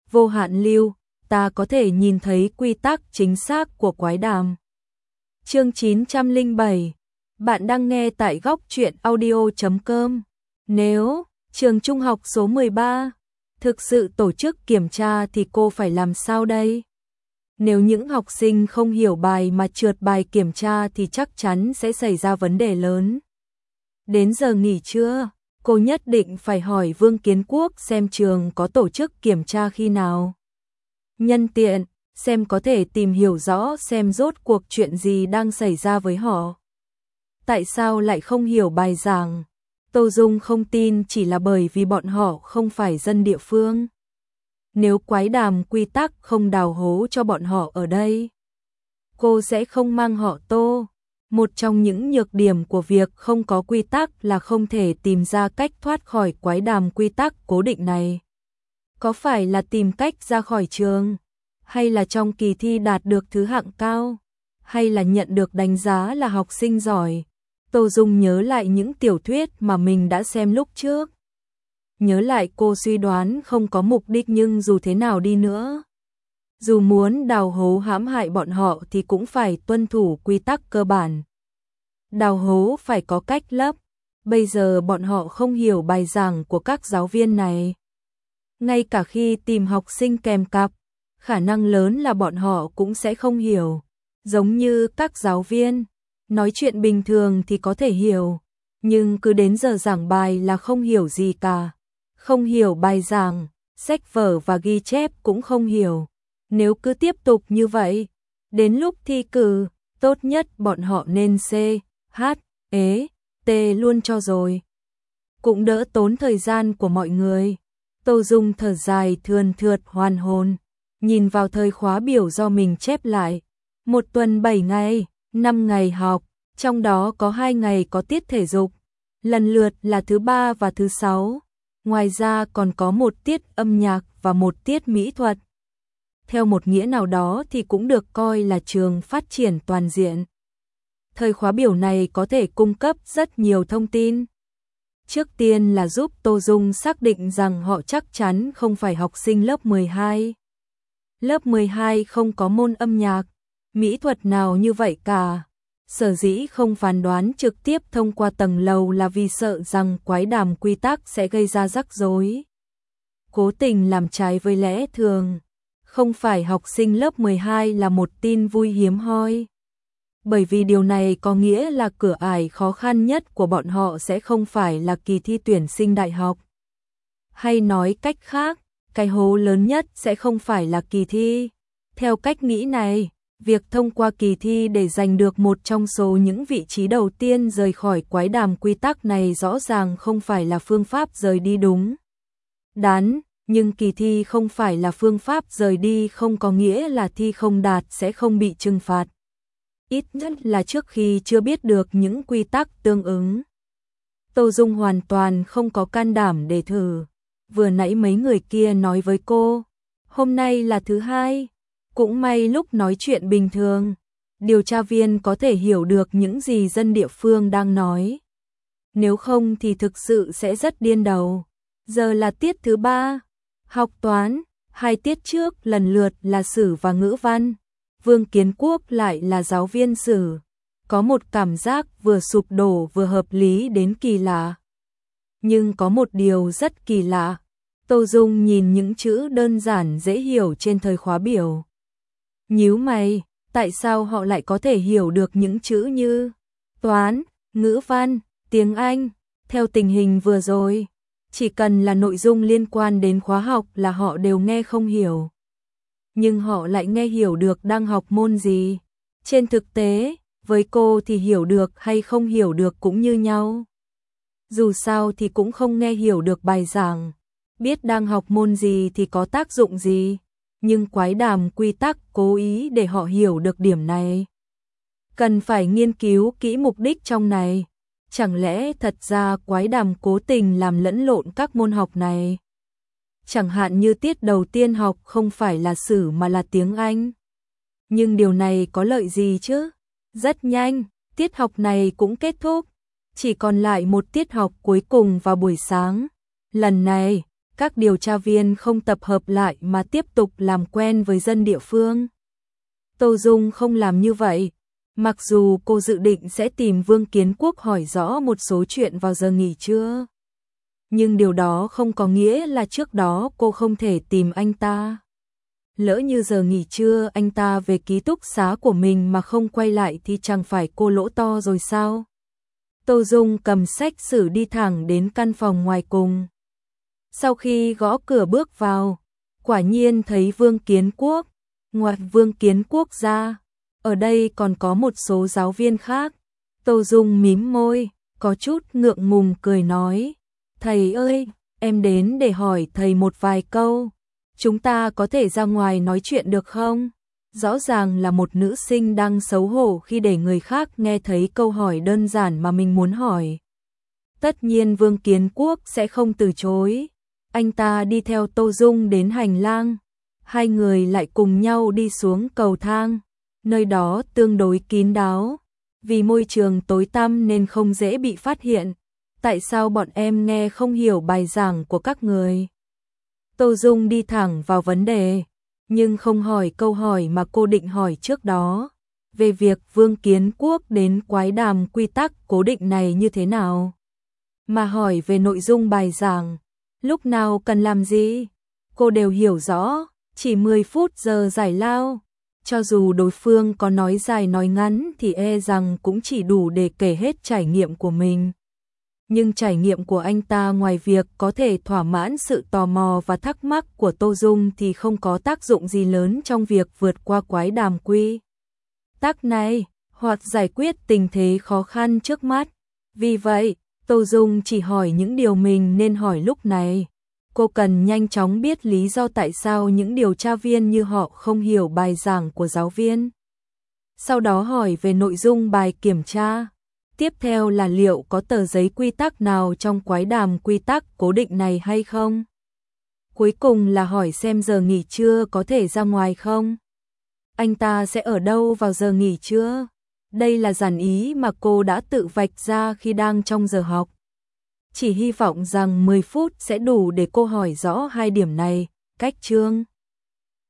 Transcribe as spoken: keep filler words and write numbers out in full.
vô hạn lưu, ta có thể nhìn thấy quy tắc chính xác của quái đàm. Chương chín trăm lẻ bảy. Bạn đang nghe tại góc truyện audio chấm com. Nếu trường trung học số mười ba thực sự tổ chức kiểm tra thì cô phải làm sao đây? Nếu những học sinh không hiểu bài mà trượt bài kiểm tra thì chắc chắn sẽ xảy ra vấn đề lớn. Đến giờ nghỉ trưa, cô nhất định phải hỏi Vương Kiến Quốc xem trường có tổ chức kiểm tra khi nào. Nhân tiện, xem có thể tìm hiểu rõ xem rốt cuộc chuyện gì đang xảy ra với họ. Tại sao lại không hiểu bài giảng? Tô Dung không tin chỉ là bởi vì bọn họ không phải dân địa phương. Nếu quái đàm quy tắc không đào hố cho bọn họ ở đây, cô sẽ không mang họ Tô. Một trong những nhược điểm của việc không có quy tắc là không thể tìm ra cách thoát khỏi quái đàm quy tắc cố định này. Có phải là tìm cách ra khỏi trường? Hay là trong kỳ thi đạt được thứ hạng cao? Hay là nhận được đánh giá là học sinh giỏi? Tô Dung nhớ lại những tiểu thuyết mà mình đã xem lúc trước. Nhớ lại cô suy đoán không có mục đích nhưng dù thế nào đi nữa, dù muốn đào hố hãm hại bọn họ thì cũng phải tuân thủ quy tắc cơ bản. Đào hố phải có cách lấp. Bây giờ bọn họ không hiểu bài giảng của các giáo viên này. Ngay cả khi tìm học sinh kèm cặp, khả năng lớn là bọn họ cũng sẽ không hiểu. Giống như các giáo viên, nói chuyện bình thường thì có thể hiểu, nhưng cứ đến giờ giảng bài là không hiểu gì cả. Không hiểu bài giảng, sách vở và ghi chép cũng không hiểu. Nếu cứ tiếp tục như vậy, đến lúc thi cử, tốt nhất bọn họ nên C, H, E, T luôn cho rồi. Cũng đỡ tốn thời gian của mọi người. Tô Dung thở dài thườn thượt hoàn hồn, nhìn vào thời khóa biểu do mình chép lại. Một tuần bảy ngày, năm ngày học, trong đó có hai ngày có tiết thể dục, lần lượt là thứ ba và thứ sáu. Ngoài ra còn có một tiết âm nhạc và một tiết mỹ thuật. Theo một nghĩa nào đó thì cũng được coi là trường phát triển toàn diện. Thời khóa biểu này có thể cung cấp rất nhiều thông tin. Trước tiên là giúp Tô Dung xác định rằng họ chắc chắn không phải học sinh lớp mười hai. Lớp mười hai không có môn âm nhạc, mỹ thuật nào như vậy cả. Sở dĩ không phán đoán trực tiếp thông qua tầng lầu là vì sợ rằng quái đàm quy tắc sẽ gây ra rắc rối. Cố tình làm trái với lẽ thường. Không phải học sinh lớp mười hai là một tin vui hiếm hoi. Bởi vì điều này có nghĩa là cửa ải khó khăn nhất của bọn họ sẽ không phải là kỳ thi tuyển sinh đại học. Hay nói cách khác, cái hố lớn nhất sẽ không phải là kỳ thi. Theo cách nghĩ này, việc thông qua kỳ thi để giành được một trong số những vị trí đầu tiên rời khỏi quái đàm quy tắc này rõ ràng không phải là phương pháp rời đi đúng đắn, nhưng kỳ thi không phải là phương pháp rời đi không có nghĩa là thi không đạt sẽ không bị trừng phạt. Ít nhất là trước khi chưa biết được những quy tắc tương ứng. Tô Dung hoàn toàn không có can đảm để thử. Vừa nãy mấy người kia nói với cô, hôm nay là thứ hai. Cũng may lúc nói chuyện bình thường, điều tra viên có thể hiểu được những gì dân địa phương đang nói. Nếu không thì thực sự sẽ rất điên đầu. Giờ là tiết thứ ba, học toán, hai tiết trước lần lượt là sử và ngữ văn. Vương Kiến Quốc lại là giáo viên sử. Có một cảm giác vừa sụp đổ vừa hợp lý đến kỳ lạ. Nhưng có một điều rất kỳ lạ. Tô Dung nhìn những chữ đơn giản dễ hiểu trên thời khóa biểu. Nhíu mày, tại sao họ lại có thể hiểu được những chữ như toán, ngữ văn, tiếng Anh? Theo tình hình vừa rồi, chỉ cần là nội dung liên quan đến khóa học là họ đều nghe không hiểu. Nhưng họ lại nghe hiểu được đang học môn gì. Trên thực tế, với cô thì hiểu được hay không hiểu được cũng như nhau. Dù sao thì cũng không nghe hiểu được bài giảng. Biết đang học môn gì thì có tác dụng gì. Nhưng quái đàm quy tắc cố ý để họ hiểu được điểm này. Cần phải nghiên cứu kỹ mục đích trong này. Chẳng lẽ thật ra quái đàm cố tình làm lẫn lộn các môn học này? Chẳng hạn như tiết đầu tiên học không phải là sử mà là tiếng Anh. Nhưng điều này có lợi gì chứ? Rất nhanh, tiết học này cũng kết thúc. Chỉ còn lại một tiết học cuối cùng vào buổi sáng. Lần này, các điều tra viên không tập hợp lại mà tiếp tục làm quen với dân địa phương. Tô Dung không làm như vậy. Mặc dù cô dự định sẽ tìm Vương Kiến Quốc hỏi rõ một số chuyện vào giờ nghỉ trưa, nhưng điều đó không có nghĩa là trước đó cô không thể tìm anh ta. Lỡ như giờ nghỉ trưa anh ta về ký túc xá của mình mà không quay lại thì chẳng phải cô lỗ to rồi sao? Tô Dung cầm sách sử đi thẳng đến căn phòng ngoài cùng. Sau khi gõ cửa bước vào, quả nhiên thấy Vương Kiến Quốc. Ngoài Vương Kiến Quốc ra, ở đây còn có một số giáo viên khác. Tô Dung mím môi, có chút ngượng ngùng cười nói: "Thầy ơi, em đến để hỏi thầy một vài câu. Chúng ta có thể ra ngoài nói chuyện được không?" Rõ ràng là một nữ sinh đang xấu hổ khi để người khác nghe thấy câu hỏi đơn giản mà mình muốn hỏi. Tất nhiên Vương Kiến Quốc sẽ không từ chối. Anh ta đi theo Tô Dung đến hành lang. Hai người lại cùng nhau đi xuống cầu thang. Nơi đó tương đối kín đáo. Vì môi trường tối tăm nên không dễ bị phát hiện. Tại sao bọn em nghe không hiểu bài giảng của các người? Tô Dung đi thẳng vào vấn đề, nhưng không hỏi câu hỏi mà cô định hỏi trước đó. Về việc Vương Kiến Quốc đến quái đàm quy tắc cố định này như thế nào? Mà hỏi về nội dung bài giảng, lúc nào cần làm gì? Cô đều hiểu rõ, chỉ mười phút giờ giải lao. Cho dù đối phương có nói dài nói ngắn thì e rằng cũng chỉ đủ để kể hết trải nghiệm của mình. Nhưng trải nghiệm của anh ta ngoài việc có thể thỏa mãn sự tò mò và thắc mắc của Tô Dung thì không có tác dụng gì lớn trong việc vượt qua quái đàm quy tắc này, hoặc giải quyết tình thế khó khăn trước mắt. Vì vậy, Tô Dung chỉ hỏi những điều mình nên hỏi lúc này. Cô cần nhanh chóng biết lý do tại sao những điều tra viên như họ không hiểu bài giảng của giáo viên. Sau đó hỏi về nội dung bài kiểm tra. Tiếp theo là liệu có tờ giấy quy tắc nào trong quái đàm quy tắc cố định này hay không? Cuối cùng là hỏi xem giờ nghỉ trưa có thể ra ngoài không? Anh ta sẽ ở đâu vào giờ nghỉ trưa? Đây là dàn ý mà cô đã tự vạch ra khi đang trong giờ học. Chỉ hy vọng rằng mười phút sẽ đủ để cô hỏi rõ hai điểm này. Cách chương